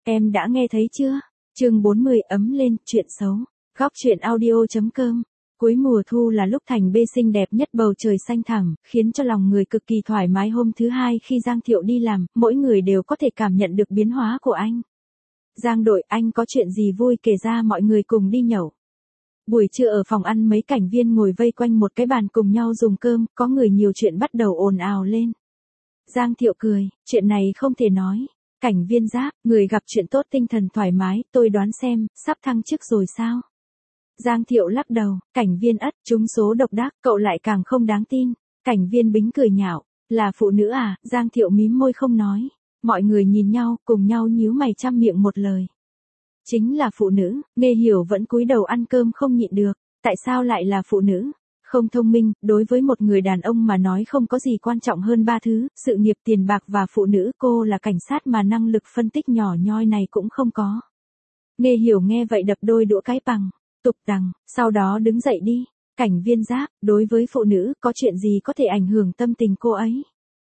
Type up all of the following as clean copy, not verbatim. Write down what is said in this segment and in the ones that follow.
Em đã nghe thấy chưa? Chương 40 ấm lên, chuyện xấu. Góc truyện audio.com. Cuối mùa thu là lúc thành bê xinh đẹp nhất, bầu trời xanh thẳm, khiến cho lòng người cực kỳ thoải mái. Hôm thứ hai khi Giang Thiệu đi làm, mỗi người đều có thể cảm nhận được biến hóa của anh. Giang đội, anh có chuyện gì vui kể ra, mọi người cùng đi nhậu. Buổi trưa ở phòng ăn, mấy cảnh viên ngồi vây quanh một cái bàn cùng nhau dùng cơm, có người nhiều chuyện bắt đầu ồn ào lên. Giang Thiệu cười, chuyện này không thể nói. Cảnh viên Giáp, người gặp chuyện tốt tinh thần thoải mái, tôi đoán xem, sắp thăng chức rồi sao? Giang Thiệu lắc đầu, cảnh viên Ất, trúng số độc đắc, cậu lại càng không đáng tin. Cảnh viên Bính cười nhạo, là phụ nữ à? Giang Thiệu mím môi không nói. Mọi người nhìn nhau, cùng nhau nhíu mày trăm miệng một lời. Chính là phụ nữ. Nghe Hiểu vẫn cúi đầu ăn cơm không nhịn được, tại sao lại là phụ nữ? Không thông minh, đối với một người đàn ông mà nói không có gì quan trọng hơn ba thứ, sự nghiệp, tiền bạc và phụ nữ. Cô là cảnh sát mà năng lực phân tích nhỏ nhoi này cũng không có. Nghe Hiểu nghe vậy đập đôi đũa cái bằng, tục đằng, sau đó đứng dậy đi. Cảnh viên Giáp, đối với phụ nữ, có chuyện gì có thể ảnh hưởng tâm tình cô ấy?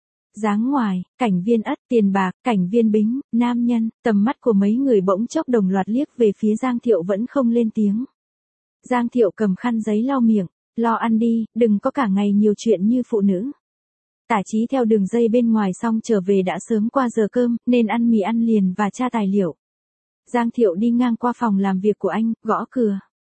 Dáng ngoài, cảnh viên Ất, tiền bạc, cảnh viên Bính, nam nhân, tầm mắt của mấy người bỗng chốc đồng loạt liếc về phía Giang Thiệu vẫn không lên tiếng. Giang Thiệu cầm khăn giấy lau miệng, lo ăn đi, đừng có cả ngày nhiều chuyện như phụ nữ. Tả Chí theo đường dây bên ngoài xong trở về đã sớm qua giờ cơm, nên ăn mì ăn liền và tra tài liệu. Giang Thiệu đi ngang qua phòng làm việc của anh, gõ cửa.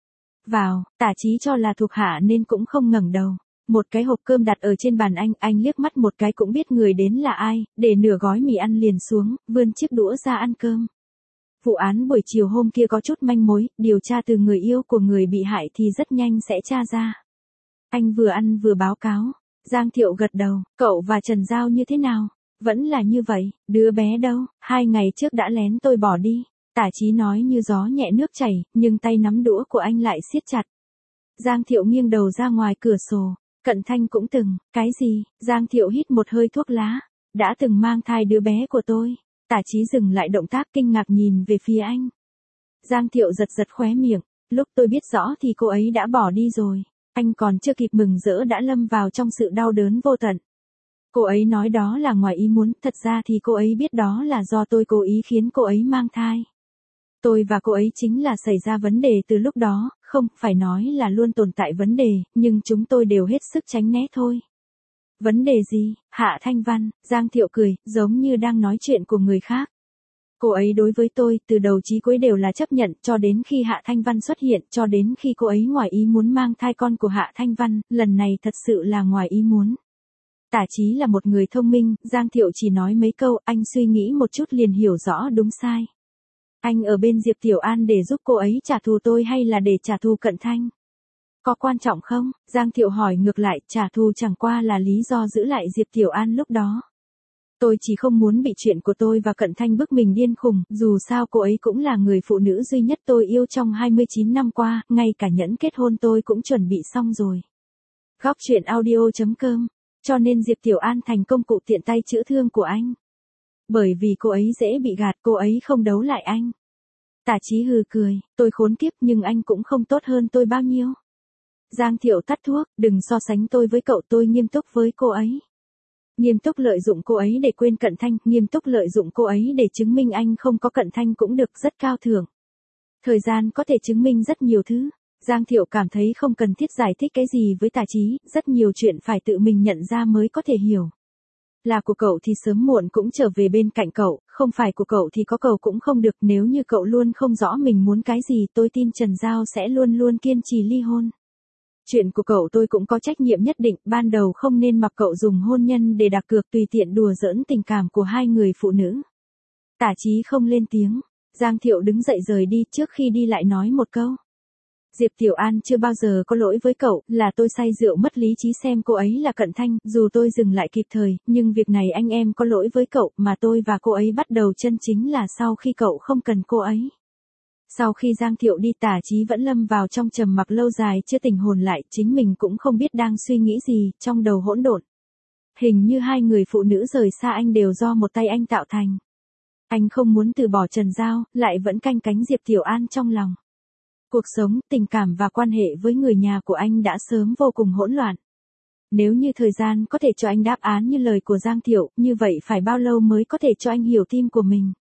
Vào, Tả Chí cho là thuộc hạ nên cũng không ngẩng đầu. Một cái hộp cơm đặt ở trên bàn anh liếc mắt một cái cũng biết người đến là ai, để nửa gói mì ăn liền xuống, vươn chiếc đũa ra ăn cơm. Vụ án buổi chiều hôm kia có chút manh mối, điều tra từ người yêu của người bị hại thì rất nhanh sẽ tra ra. Anh vừa ăn vừa báo cáo. Giang Thiệu gật đầu, cậu và Trần Giao như thế nào? Vẫn là như vậy, đứa bé đâu? 2 ngày trước đã lén tôi bỏ đi. Tả Chí nói như gió nhẹ nước chảy, nhưng tay nắm đũa của anh lại siết chặt. Giang Thiệu nghiêng đầu ra ngoài cửa sổ. Cận Thanh cũng từng, cái gì? Giang Thiệu hít một hơi thuốc lá. Đã từng mang thai đứa bé của tôi. Tả Chí dừng lại động tác kinh ngạc nhìn về phía anh. Giang Thiệu giật giật khóe miệng, lúc tôi biết rõ thì cô ấy đã bỏ đi rồi. Anh còn chưa kịp mừng rỡ đã lâm vào trong sự đau đớn vô tận. Cô ấy nói đó là ngoài ý muốn, thật ra thì cô ấy biết đó là do tôi cố ý khiến cô ấy mang thai. Tôi và cô ấy chính là xảy ra vấn đề từ lúc đó, không phải nói là luôn tồn tại vấn đề, nhưng chúng tôi đều hết sức tránh né thôi. Vấn đề gì? Hạ Thanh Văn, Giang Thiệu cười, giống như đang nói chuyện của người khác. Cô ấy đối với tôi, từ đầu chí cuối đều là chấp nhận, cho đến khi Hạ Thanh Văn xuất hiện, cho đến khi cô ấy ngoài ý muốn mang thai con của Hạ Thanh Văn, lần này thật sự là ngoài ý muốn. Tả Chí là một người thông minh, Giang Thiệu chỉ nói mấy câu, anh suy nghĩ một chút liền hiểu rõ đúng sai. Anh ở bên Diệp Tiểu An để giúp cô ấy trả thù tôi hay là để trả thù Cận Thanh? Có quan trọng không? Giang Thiệu hỏi ngược lại, trả thù chẳng qua là lý do giữ lại Diệp Tiểu An lúc đó. Tôi chỉ không muốn bị chuyện của tôi và Cận Thanh bức mình điên khùng, dù sao cô ấy cũng là người phụ nữ duy nhất tôi yêu trong 29 năm qua, ngay cả nhẫn kết hôn tôi cũng chuẩn bị xong rồi. Góc truyện audio.com, cho nên Diệp Tiểu An thành công cụ tiện tay chữa thương của anh. Bởi vì cô ấy dễ bị gạt, cô ấy không đấu lại anh. Tả Chí hừ cười, tôi khốn kiếp nhưng anh cũng không tốt hơn tôi bao nhiêu. Giang Thiệu tắt thuốc, đừng so sánh tôi với cậu, tôi nghiêm túc với cô ấy. Nghiêm túc lợi dụng cô ấy để quên Cận Thanh, nghiêm túc lợi dụng cô ấy để chứng minh anh không có Cận Thanh cũng được, rất cao thượng. Thời gian có thể chứng minh rất nhiều thứ. Giang Thiệu cảm thấy không cần thiết giải thích cái gì với Tả Chí, rất nhiều chuyện phải tự mình nhận ra mới có thể hiểu. Là của cậu thì sớm muộn cũng trở về bên cạnh cậu, không phải của cậu thì có cầu cũng không được, nếu như cậu luôn không rõ mình muốn cái gì, tôi tin Trần Giao sẽ luôn luôn kiên trì ly hôn. Chuyện của cậu tôi cũng có trách nhiệm nhất định, ban đầu không nên mặc cậu dùng hôn nhân để đặt cược tùy tiện đùa giỡn tình cảm của hai người phụ nữ. Tả Chí không lên tiếng, Giang Thiệu đứng dậy rời đi, trước khi đi lại nói một câu. Diệp Tiểu An chưa bao giờ có lỗi với cậu, là tôi say rượu mất lý trí xem cô ấy là Cận Thanh, dù tôi dừng lại kịp thời, nhưng việc này anh em có lỗi với cậu, mà tôi và cô ấy bắt đầu chân chính là sau khi cậu không cần cô ấy. Sau khi Giang Thiệu đi, Tả Chí vẫn lâm vào trong trầm mặc lâu dài chưa tỉnh hồn lại, chính mình cũng không biết đang suy nghĩ gì, trong đầu hỗn độn. Hình như hai người phụ nữ rời xa anh đều do một tay anh tạo thành. Anh không muốn từ bỏ Trần Giao, lại vẫn canh cánh Diệp Tiểu An trong lòng. Cuộc sống, tình cảm và quan hệ với người nhà của anh đã sớm vô cùng hỗn loạn. Nếu như thời gian có thể cho anh đáp án như lời của Giang Thiệu, như vậy phải bao lâu mới có thể cho anh hiểu tim của mình?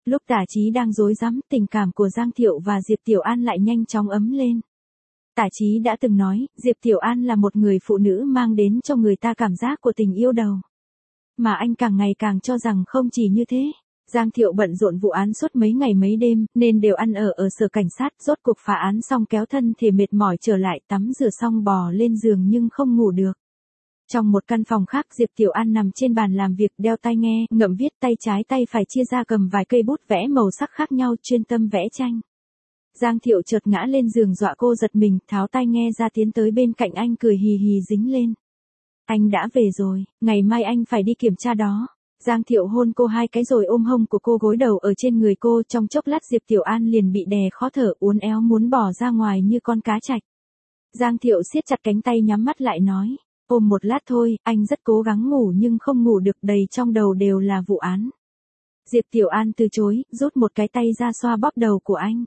Lúc Tả Chí đang rối rắm, tình cảm của Giang Thiệu và Diệp Tiểu An lại nhanh chóng ấm lên. Tả Chí đã từng nói, Diệp Tiểu An là một người phụ nữ mang đến cho người ta cảm giác của tình yêu đầu. Mà anh càng ngày càng cho rằng không chỉ như thế. Giang Thiệu bận rộn vụ án suốt mấy ngày mấy đêm, nên đều ăn ở sở cảnh sát, rốt cuộc phá án xong kéo thân thể mệt mỏi trở lại, tắm rửa xong bò lên giường nhưng không ngủ được. Trong một căn phòng khác, Diệp Tiểu An nằm trên bàn làm việc, đeo tai nghe, ngậm viết, tay trái tay phải chia ra cầm vài cây bút vẽ màu sắc khác nhau, chuyên tâm vẽ tranh. Giang Thiệu chợt ngã lên giường dọa cô giật mình, tháo tai nghe ra tiến tới bên cạnh anh cười hì hì dính lên. Anh đã về rồi, ngày mai anh phải đi kiểm tra đó. Giang Thiệu hôn cô 2 cái rồi ôm hông của cô gối đầu ở trên người cô, trong chốc lát Diệp Tiểu An liền bị đè khó thở, uốn éo muốn bỏ ra ngoài như con cá trạch. Giang Thiệu siết chặt cánh tay nhắm mắt lại nói, ôm một lát thôi, anh rất cố gắng ngủ nhưng không ngủ được, đầy trong đầu đều là vụ án. Diệp Tiểu An từ chối, rút một cái tay ra xoa bóp đầu của anh.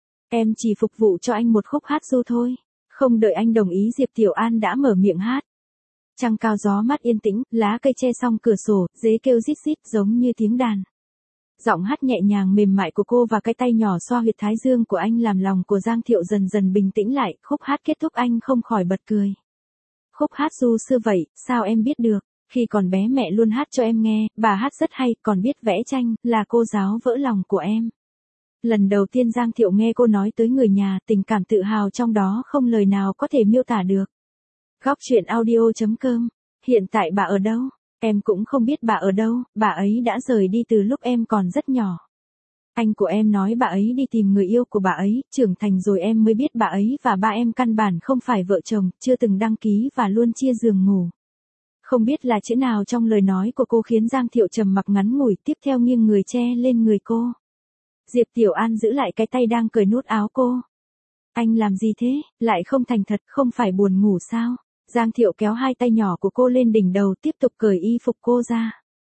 Em chỉ phục vụ cho anh một khúc hát ru thôi. Không đợi anh đồng ý Diệp Tiểu An đã mở miệng hát. Trăng cao gió mát yên tĩnh, lá cây che song cửa sổ, dế kêu rít rít giống như tiếng đàn. Giọng hát nhẹ nhàng mềm mại của cô và cái tay nhỏ xoa huyệt thái dương của anh làm lòng của Giang Thiệu dần dần bình tĩnh lại, khúc hát kết thúc anh không khỏi bật cười. Khúc hát ru xưa vậy, sao em biết được, khi còn bé mẹ luôn hát cho em nghe, bà hát rất hay, còn biết vẽ tranh, là cô giáo vỡ lòng của em. Lần đầu tiên Giang Thiệu nghe cô nói tới người nhà, tình cảm tự hào trong đó không lời nào có thể miêu tả được. Góc truyện audio.com. Hiện tại bà ở đâu? Em cũng không biết bà ở đâu, bà ấy đã rời đi từ lúc em còn rất nhỏ. Anh của em nói bà ấy đi tìm người yêu của bà ấy, trưởng thành rồi em mới biết bà ấy và ba em căn bản không phải vợ chồng, chưa từng đăng ký và luôn chia giường ngủ. Không biết là chữ nào trong lời nói của cô khiến Giang Thiệu trầm mặc ngắn ngủi, tiếp theo nghiêng người che lên người cô. Diệp Tiểu An giữ lại cái tay đang cởi nút áo cô. Anh làm gì thế, lại không thành thật, không phải buồn ngủ sao? Giang Thiệu kéo 2 tay nhỏ của cô lên đỉnh đầu, tiếp tục cởi y phục cô ra.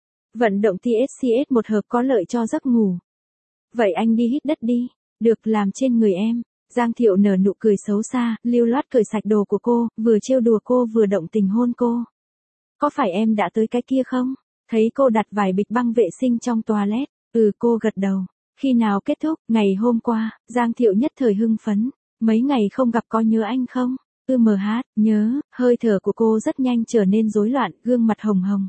Vận động TSCS một hợp có lợi cho giấc ngủ. Vậy anh đi hít đất đi, được, làm trên người em. Giang Thiệu nở nụ cười xấu xa, lưu loát cởi sạch đồ của cô, vừa trêu đùa cô vừa động tình hôn cô. Có phải em đã tới cái kia không? Thấy cô đặt vài bịch băng vệ sinh trong toilet. Cô gật đầu. Khi nào kết thúc? Ngày hôm qua. Giang Thiệu nhất thời hưng phấn. Mấy ngày không gặp có nhớ anh không? Nhớ. Hơi thở của cô rất nhanh trở nên rối loạn, gương mặt hồng hồng.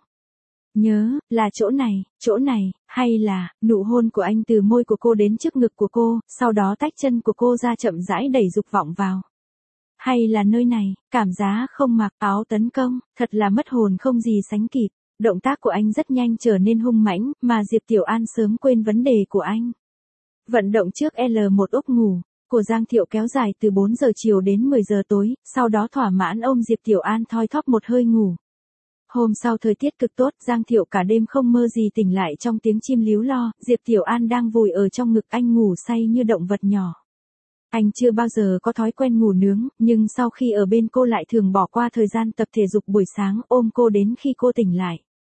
Nhớ, là chỗ này, hay là, nụ hôn của anh từ môi của cô đến trước ngực của cô, sau đó tách chân của cô ra chậm rãi đẩy dục vọng vào. Hay là nơi này, cảm giác không mặc áo tấn công, thật là mất hồn không gì sánh kịp. Động tác của anh rất nhanh trở nên hung mãnh, mà Diệp Tiểu An sớm quên vấn đề của anh. Vận động trước L1 úp ngủ, của Giang Thiệu kéo dài từ 4 giờ chiều đến 10 giờ tối, sau đó thỏa mãn ôm Diệp Tiểu An thoi thóp một hơi ngủ. Hôm sau thời tiết cực tốt, Giang Thiệu cả đêm không mơ gì tỉnh lại trong tiếng chim líu lo, Diệp Tiểu An đang vùi ở trong ngực anh ngủ say như động vật nhỏ. Anh chưa bao giờ có thói quen ngủ nướng, nhưng sau khi ở bên cô lại thường bỏ qua thời gian tập thể dục buổi sáng, ôm cô đến khi cô tỉnh lại.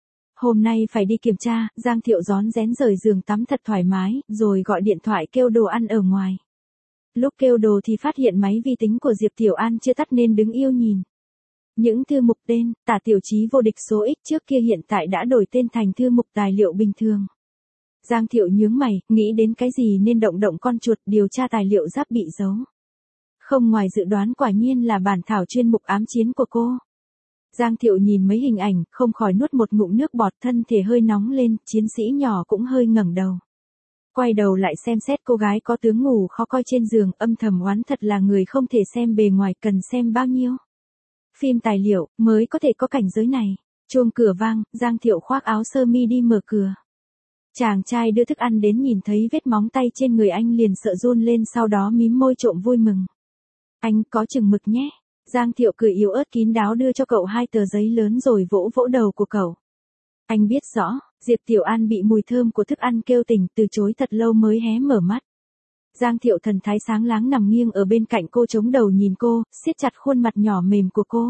Hôm nay phải đi kiểm tra, Giang Thiệu rón rén rời giường tắm thật thoải mái, rồi gọi điện thoại kêu đồ ăn ở ngoài. Lúc kêu đồ thì phát hiện máy vi tính của Diệp Tiểu An chưa tắt nên đứng yêu nhìn. Những thư mục tên, Tả Tiểu Chí vô địch số X trước kia hiện tại đã đổi tên thành thư mục tài liệu bình thường. Giang Thiệu nhướng mày, nghĩ đến cái gì nên động con chuột điều tra tài liệu giáp bị giấu. Không ngoài dự đoán, quả nhiên là bản thảo chuyên mục ám chiến của cô. Giang Thiệu nhìn mấy hình ảnh, không khỏi nuốt một ngụm nước bọt, thân thể hơi nóng lên, chiến sĩ nhỏ cũng hơi ngẩng đầu. Quay đầu lại xem xét cô gái có tướng ngủ khó coi trên giường, âm thầm oán thật là người không thể xem bề ngoài, cần xem bao nhiêu phim tài liệu mới có thể có cảnh giới này. Chuông cửa vang, Giang Thiệu khoác áo sơ mi đi mở cửa. Chàng trai đưa thức ăn đến nhìn thấy vết móng tay trên người anh liền sợ run lên, sau đó mím môi trộm vui mừng. Anh có chừng mực nhé. Giang Thiệu cười yếu ớt kín đáo đưa cho cậu 2 tờ giấy lớn rồi vỗ vỗ đầu của cậu. Anh biết rõ, Diệp Tiểu An bị mùi thơm của thức ăn kêu tỉnh, từ chối thật lâu mới hé mở mắt. Giang Thiệu thần thái sáng láng nằm nghiêng ở bên cạnh cô, chống đầu nhìn cô, siết chặt khuôn mặt nhỏ mềm của cô.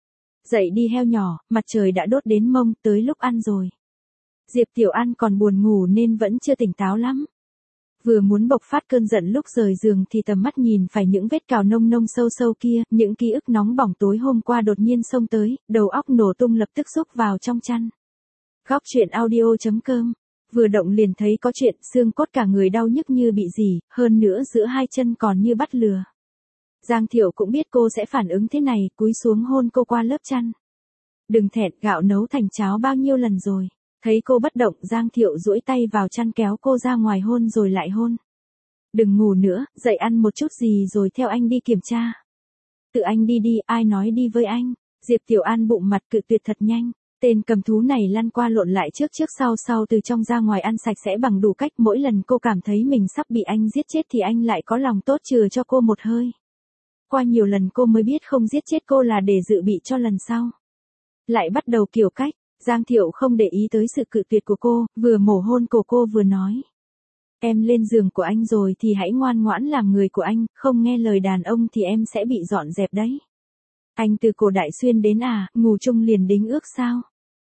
Dậy đi heo nhỏ, mặt trời đã đốt đến mông, tới lúc ăn rồi. Diệp Tiểu An còn buồn ngủ nên vẫn chưa tỉnh táo lắm. Vừa muốn bộc phát cơn giận lúc rời giường thì tầm mắt nhìn phải những vết cào nông nông sâu sâu kia, những ký ức nóng bỏng tối hôm qua đột nhiên xông tới, đầu óc nổ tung lập tức xúc vào trong chăn. Góc truyện audio.com vừa động liền thấy có chuyện, xương cốt cả người đau nhức như bị gì, hơn nữa giữa hai chân còn như bắt lừa. Giang Thiệu cũng biết cô sẽ phản ứng thế này, cúi xuống hôn cô qua lớp chăn. Đừng thẹn, gạo nấu thành cháo bao nhiêu lần rồi. Thấy cô bất động, Giang Thiệu duỗi tay vào chăn kéo cô ra ngoài hôn rồi lại hôn. Đừng ngủ nữa, dậy ăn một chút gì rồi theo anh đi kiểm tra. Tự anh đi đi, ai nói đi với anh. Diệp Tiểu An bụng mặt cự tuyệt thật nhanh. Tên cầm thú này lăn qua lộn lại trước trước sau sau từ trong ra ngoài ăn sạch sẽ bằng đủ cách. Mỗi lần cô cảm thấy mình sắp bị anh giết chết thì anh lại có lòng tốt chừa cho cô một hơi. Qua nhiều lần cô mới biết không giết chết cô là để dự bị cho lần sau. Lại bắt đầu kiểu cách, Giang Thiệu không để ý tới sự cự tuyệt của cô, vừa mổ hôn cổ cô vừa nói. Em lên giường của anh rồi thì hãy ngoan ngoãn làm người của anh, không nghe lời đàn ông thì em sẽ bị dọn dẹp đấy. Anh từ cổ Đại Xuyên đến à, ngủ chung liền đính ước sao?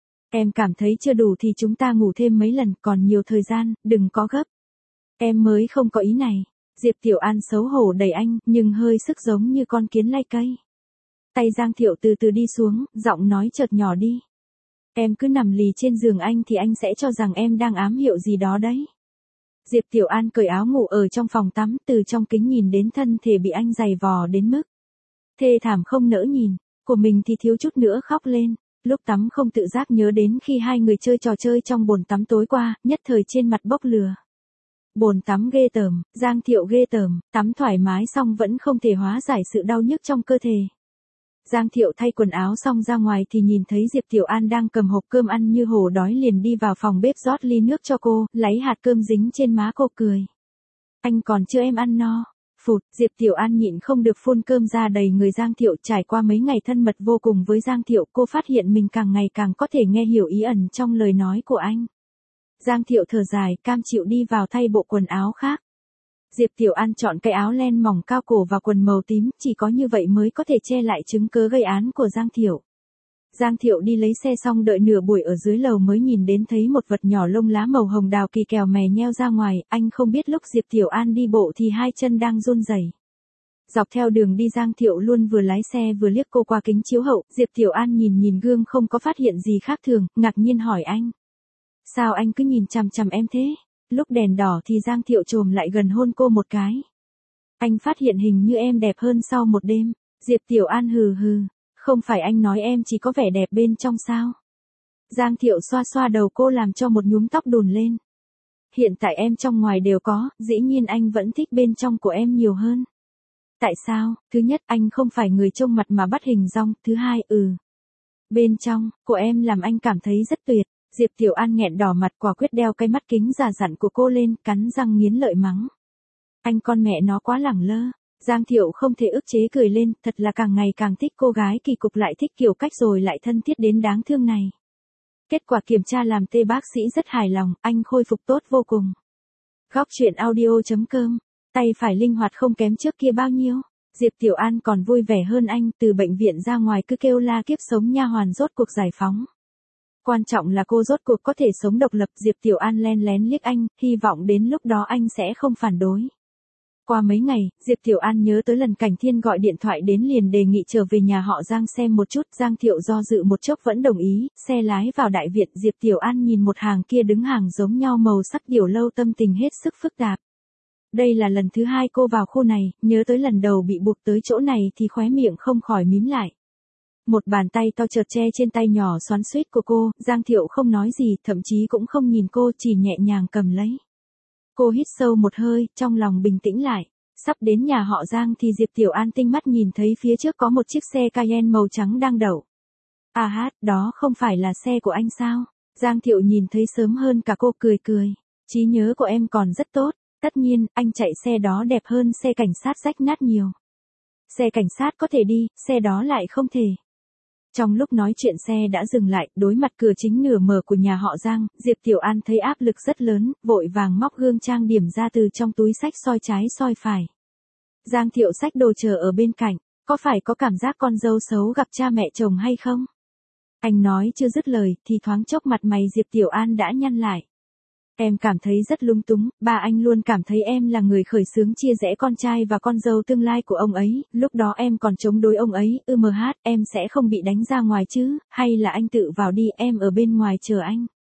Em cảm thấy chưa đủ thì chúng ta ngủ thêm mấy lần, còn nhiều thời gian, đừng có gấp. Em mới không có ý này. Diệp Tiểu An xấu hổ đẩy anh, nhưng hơi sức giống như con kiến lay cây. Tay Giang Thiệu từ từ đi xuống, giọng nói chợt nhỏ đi. Em cứ nằm lì trên giường anh thì anh sẽ cho rằng em đang ám hiệu gì đó đấy. Diệp Tiểu An cởi áo ngủ ở trong phòng tắm, từ trong kính nhìn đến thân thể bị anh giày vò đến mức thê thảm không nỡ nhìn, của mình thì thiếu chút nữa khóc lên. Lúc tắm không tự giác nhớ đến khi hai người chơi trò chơi trong bồn tắm tối qua, nhất thời trên mặt bốc lửa. Bồn tắm ghê tởm, Giang Thiệu ghê tởm, tắm thoải mái xong vẫn không thể hóa giải sự đau nhức trong cơ thể. Giang Thiệu thay quần áo xong ra ngoài thì nhìn thấy Diệp Tiểu An đang cầm hộp cơm ăn như hổ đói, liền đi vào phòng bếp rót ly nước cho cô, lấy hạt cơm dính trên má cô cười. Anh còn chưa em ăn no. Phụt, Diệp Tiểu An nhịn không được phun cơm ra đầy người Giang Thiệu. Trải qua mấy ngày thân mật vô cùng với Giang Thiệu, cô phát hiện mình càng ngày càng có thể nghe hiểu ý ẩn trong lời nói của anh. Giang Thiệu thở dài, cam chịu đi vào thay bộ quần áo khác. Diệp Tiểu An chọn cái áo len mỏng cao cổ và quần màu tím, chỉ có như vậy mới có thể che lại chứng cớ gây án của Giang Thiệu. Giang Thiệu đi lấy xe xong đợi nửa buổi ở dưới lầu mới nhìn đến thấy một vật nhỏ lông lá màu hồng đào kỳ kèo mè nheo ra ngoài, anh không biết lúc Diệp Tiểu An đi bộ thì hai chân đang run rẩy. Dọc theo đường đi Giang Thiệu luôn vừa lái xe vừa liếc cô qua kính chiếu hậu, Diệp Tiểu An nhìn gương không có phát hiện gì khác thường, ngạc nhiên hỏi anh. Sao anh cứ nhìn chằm chằm em thế? Lúc đèn đỏ thì Giang Thiệu chồm lại gần hôn cô một cái. Anh phát hiện hình như em đẹp hơn sau một đêm. Diệp Tiểu An hừ hừ. Không phải anh nói em chỉ có vẻ đẹp bên trong sao? Giang Thiệu xoa xoa đầu cô làm cho một nhúm tóc đùn lên. Hiện tại em trong ngoài đều có, dĩ nhiên anh vẫn thích bên trong của em nhiều hơn. Tại sao? Thứ nhất, anh không phải người trông mặt mà bắt hình dong. Thứ hai, bên trong, của em làm anh cảm thấy rất tuyệt. Diệp Tiểu An nghẹn đỏ mặt, quả quyết đeo cái mắt kính già dặn của cô lên, cắn răng nghiến lợi mắng. Anh con mẹ nó quá lẳng lơ. Giang Thiệu không thể ức chế cười lên, thật là càng ngày càng thích cô gái kỳ cục lại thích kiểu cách rồi lại thân thiết đến đáng thương này. Kết quả kiểm tra làm tê bác sĩ rất hài lòng, anh khôi phục tốt vô cùng. Góc truyện audio.com, tay phải linh hoạt không kém trước kia bao nhiêu. Diệp Tiểu An còn vui vẻ hơn anh, từ bệnh viện ra ngoài cứ kêu la kiếp sống nha hoàn rốt cuộc giải phóng. Quan trọng là cô rốt cuộc có thể sống độc lập. Diệp Tiểu An len lén liếc anh, hy vọng đến lúc đó anh sẽ không phản đối. Qua mấy ngày, Diệp Tiểu An nhớ tới lần Cảnh Thiên gọi điện thoại đến liền đề nghị trở về nhà họ Giang xem một chút. Giang Thiệu do dự một chốc vẫn đồng ý, xe lái vào đại viện. Diệp Tiểu An nhìn một hàng kia đứng hàng giống nhau màu sắc tiểu lâu, tâm tình hết sức phức tạp. Đây là lần thứ hai cô vào khu này, nhớ tới lần đầu bị buộc tới chỗ này thì khóe miệng không khỏi mím lại. Một bàn tay to chợt che trên tay nhỏ xoắn xuýt của cô, Giang Thiệu không nói gì, thậm chí cũng không nhìn cô, chỉ nhẹ nhàng cầm lấy. Cô hít sâu một hơi, trong lòng bình tĩnh lại. Sắp đến nhà họ Giang thì Diệp Tiểu An tinh mắt nhìn thấy phía trước có một chiếc xe Cayenne màu trắng đang đậu. À hát, đó không phải là xe của anh sao? Giang Thiệu nhìn thấy sớm hơn cả cô, cười cười. Trí nhớ của em còn rất tốt, tất nhiên, anh chạy xe đó đẹp hơn xe cảnh sát rách nát nhiều. Xe cảnh sát có thể đi, xe đó lại không thể. Trong lúc nói chuyện xe đã dừng lại, đối mặt cửa chính nửa mở của nhà họ Giang, Diệp Tiểu An thấy áp lực rất lớn, vội vàng móc gương trang điểm ra từ trong túi xách soi trái soi phải. Giang Thiệu xách đồ chờ ở bên cạnh, có phải có cảm giác con dâu xấu gặp cha mẹ chồng hay không? Anh nói chưa dứt lời, thì thoáng chốc mặt mày Diệp Tiểu An đã nhăn lại. Em cảm thấy rất lung túng, ba anh luôn cảm thấy em là người khởi xướng chia rẽ con trai và con dâu tương lai của ông ấy, lúc đó em còn chống đối ông ấy, em sẽ không bị đánh ra ngoài chứ, hay là anh tự vào đi, em ở bên ngoài chờ anh.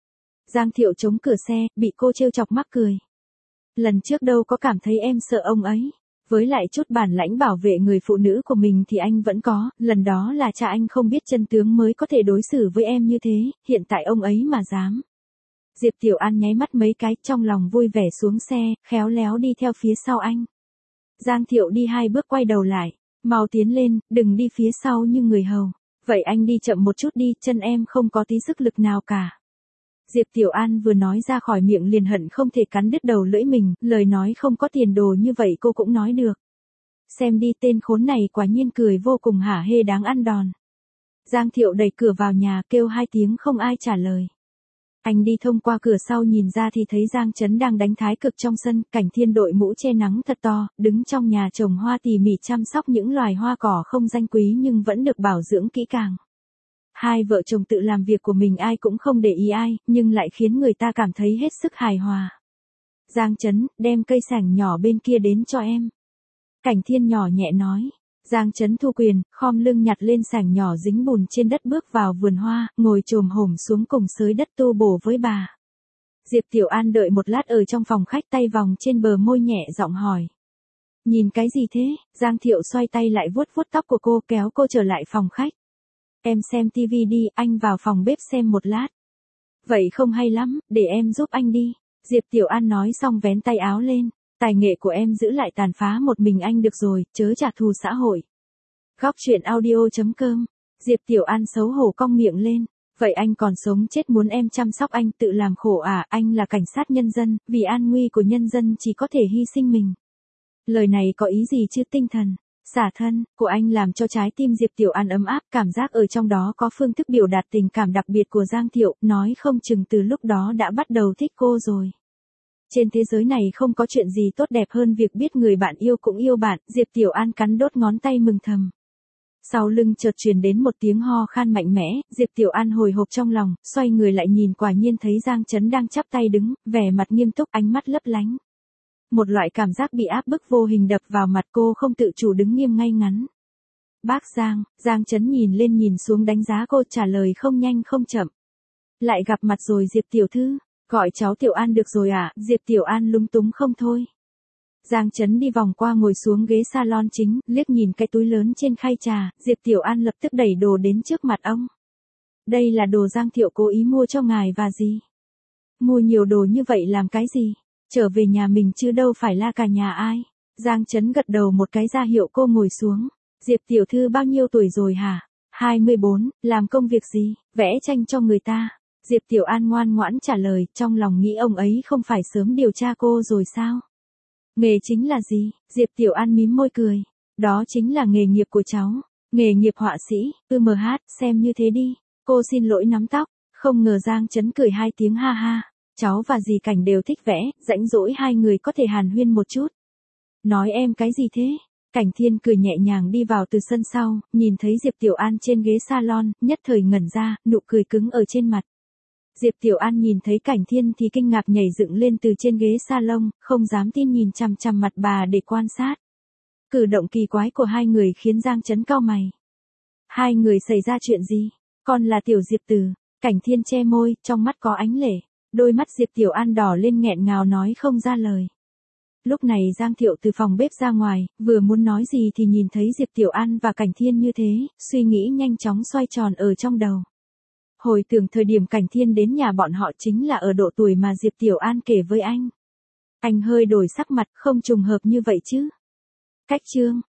Giang Thiệu chống cửa xe, bị cô trêu chọc mắc cười. Lần trước đâu có cảm thấy em sợ ông ấy. Với lại chút bản lãnh bảo vệ người phụ nữ của mình thì anh vẫn có, lần đó là cha anh không biết chân tướng mới có thể đối xử với em như thế, hiện tại ông ấy mà dám. Diệp Tiểu An nháy mắt mấy cái, trong lòng vui vẻ xuống xe, khéo léo đi theo phía sau anh. Giang Thiệu đi 2 bước quay đầu lại, mau tiến lên, đừng đi phía sau như người hầu. Vậy anh đi chậm một chút đi, chân em không có tí sức lực nào cả. Diệp Tiểu An vừa nói ra khỏi miệng liền hận không thể cắn đứt đầu lưỡi mình, lời nói không có tiền đồ như vậy cô cũng nói được. Xem đi, tên khốn này quả nhiên cười vô cùng hả hê đáng ăn đòn. Giang Thiệu đẩy cửa vào nhà, kêu 2 tiếng không ai trả lời. Anh đi thông qua cửa sau nhìn ra thì thấy Giang Chấn đang đánh thái cực trong sân, Cảnh Thiên đội mũ che nắng thật to, đứng trong nhà trồng hoa tỉ mỉ chăm sóc những loài hoa cỏ không danh quý nhưng vẫn được bảo dưỡng kỹ càng. Hai vợ chồng tự làm việc của mình ai cũng không để ý ai, nhưng lại khiến người ta cảm thấy hết sức hài hòa. Giang Chấn, đem cây sảnh nhỏ bên kia đến cho em. Cảnh Thiên nhỏ nhẹ nói. Giang Chấn thu quyền, khom lưng nhặt lên sảnh nhỏ dính bùn trên đất bước vào vườn hoa, ngồi chồm hổm xuống cùng xới đất tu bổ với bà. Diệp Tiểu An đợi một lát ở trong phòng khách, tay vòng trên bờ môi nhẹ giọng hỏi. Nhìn cái gì thế? Giang Thiệu xoay tay lại vuốt vuốt tóc của cô, kéo cô trở lại phòng khách. Em xem tivi đi, anh vào phòng bếp xem một lát. Vậy không hay lắm, để em giúp anh đi. Diệp Tiểu An nói xong vén tay áo lên. Tài nghệ của em giữ lại tàn phá một mình anh được rồi, chớ trả thù xã hội. Góc truyện audio.com. Diệp Tiểu An xấu hổ cong miệng lên. Vậy anh còn sống chết muốn em chăm sóc anh tự làm khổ à? Anh là cảnh sát nhân dân, vì an nguy của nhân dân chỉ có thể hy sinh mình. Lời này có ý gì chứ? Tinh thần xả thân của anh làm cho trái tim Diệp Tiểu An ấm áp, cảm giác ở trong đó có phương thức biểu đạt tình cảm đặc biệt của Giang Thiệu, nói không chừng từ lúc đó đã bắt đầu thích cô rồi. Trên thế giới này không có chuyện gì tốt đẹp hơn việc biết người bạn yêu cũng yêu bạn, Diệp Tiểu An cắn đốt ngón tay mừng thầm. Sau lưng chợt truyền đến một tiếng ho khan mạnh mẽ, Diệp Tiểu An hồi hộp trong lòng, xoay người lại nhìn, quả nhiên thấy Giang Chấn đang chắp tay đứng, vẻ mặt nghiêm túc, ánh mắt lấp lánh. Một loại cảm giác bị áp bức vô hình đập vào mặt, cô không tự chủ đứng nghiêm ngay ngắn. Bác Giang. Giang Chấn nhìn lên nhìn xuống đánh giá cô, trả lời không nhanh không chậm. Lại gặp mặt rồi Diệp tiểu thư, gọi cháu Tiểu An được rồi ạ? Diệp Tiểu An lúng túng không thôi. Giang Chấn đi vòng qua ngồi xuống ghế salon chính, liếc nhìn cái túi lớn trên khay trà, Diệp Tiểu An lập tức đẩy đồ đến trước mặt ông. Đây là đồ Giang Thiệu cố ý mua cho ngài và gì? Mua nhiều đồ như vậy làm cái gì? Trở về nhà mình chứ đâu phải la cả nhà ai. Giang Chấn gật đầu một cái ra hiệu cô ngồi xuống. Diệp tiểu thư bao nhiêu tuổi rồi hả? 24, làm công việc gì? Vẽ tranh cho người ta. Diệp Tiểu An ngoan ngoãn trả lời, trong lòng nghĩ ông ấy không phải sớm điều tra cô rồi sao? Nghề chính là gì? Diệp Tiểu An mím môi cười. Đó chính là nghề nghiệp của cháu. Nghề nghiệp họa sĩ, xem như thế đi. Cô xin lỗi nắm tóc. Không ngờ Giang Chấn cười 2 tiếng ha ha. Cháu và dì Cảnh đều thích vẽ, rãnh rỗi hai người có thể hàn huyên một chút. Nói em cái gì thế? Cảnh Thiên cười nhẹ nhàng đi vào từ sân sau, nhìn thấy Diệp Tiểu An trên ghế salon, nhất thời ngẩn ra, nụ cười cứng ở trên mặt. Diệp Tiểu An nhìn thấy Cảnh Thiên thì kinh ngạc nhảy dựng lên từ trên ghế salon, không dám tin nhìn chằm chằm mặt bà để quan sát. Cử động kỳ quái của hai người khiến Giang Chấn cau mày. Hai người xảy ra chuyện gì? Con là Tiểu Diệp Tử. Cảnh Thiên che môi, trong mắt có ánh lệ. Đôi mắt Diệp Tiểu An đỏ lên nghẹn ngào nói không ra lời. Lúc này Giang Thiệu từ phòng bếp ra ngoài, vừa muốn nói gì thì nhìn thấy Diệp Tiểu An và Cảnh Thiên như thế, suy nghĩ nhanh chóng xoay tròn ở trong đầu. Hồi tưởng thời điểm Cảnh Thiên đến nhà bọn họ chính là ở độ tuổi mà Diệp Tiểu An kể với anh. Anh hơi đổi sắc mặt, không trùng hợp như vậy chứ. Cách chương.